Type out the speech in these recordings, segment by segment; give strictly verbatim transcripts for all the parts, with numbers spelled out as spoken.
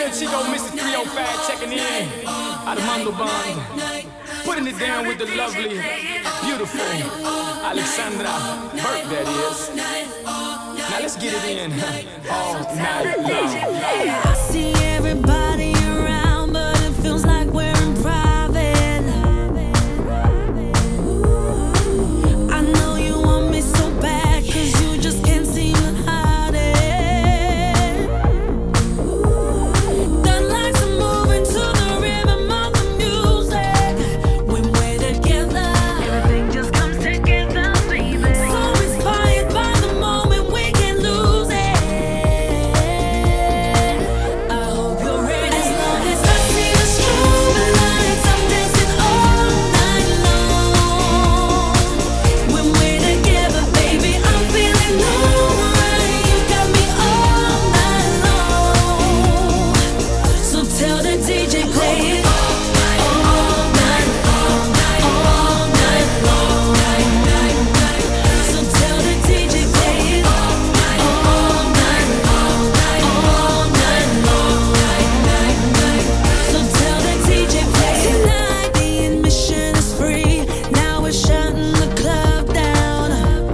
Chico, Mister three oh five checking in. Armando Bond. Putting it down with the lovely, beautiful Alexandra Burke, that is. Now let's get it in all night long. I see everybody around, but it feels like we're in private. I know you want me so bad, cause you just can't seem to hide it. The lights are moving to the rhythm of the music. When we're together, everything just comes together, baby. So inspired by the moment, we can lose it. I hope you're ready. As long as I see the strobe lights, I'm dancing all night long. When we're together, baby, I'm feeling alright. You got me all night long. So tell the D J play it all night, all night, all night, all night long. So tell the D J play it all night, all night, all night, all night long. So tell the D J play it. Tonight the admission is free. Now we're shutting the club down.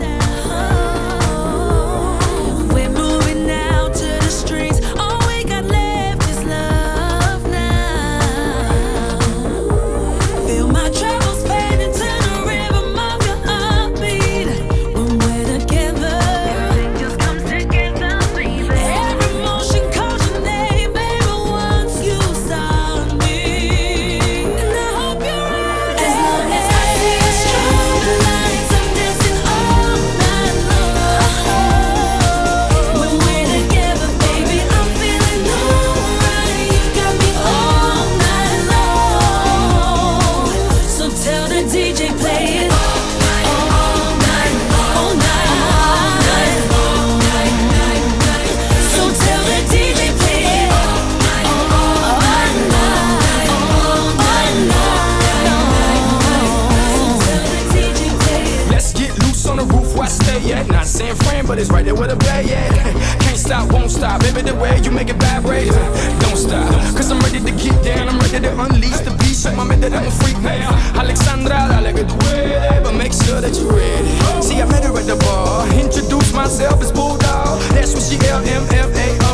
We're moving out to the streets. All we got left is love now. Feel my troubles fading to the rhythm of your heartbeat. When we're together, everything just comes together, baby. Every motion calls your name, baby, once you saw me. And I hope you're ready. As long as I see the strobe lights, I'm dancing all night long. When we're together, baby, I'm feeling alright. You got me all night long. So tell the D J play it all night, all night, all night, all night. So tell the D J play it all night, all night, all night. So tell the D J play it. Let's get loose on the roof where I stay at. Not San Fran, but it's right there where the bay at. Can't stop, won't stop. Baby, the way you make it vibrate, don't stop. Cause I'm ready to get down, I'm ready to unleash the beast. Show my man that I'm a freak now. Alexandra, I like it the way, but make sure that you're ready. See, I met her at the bar, introduced myself as Bulldog. That's when she L M F A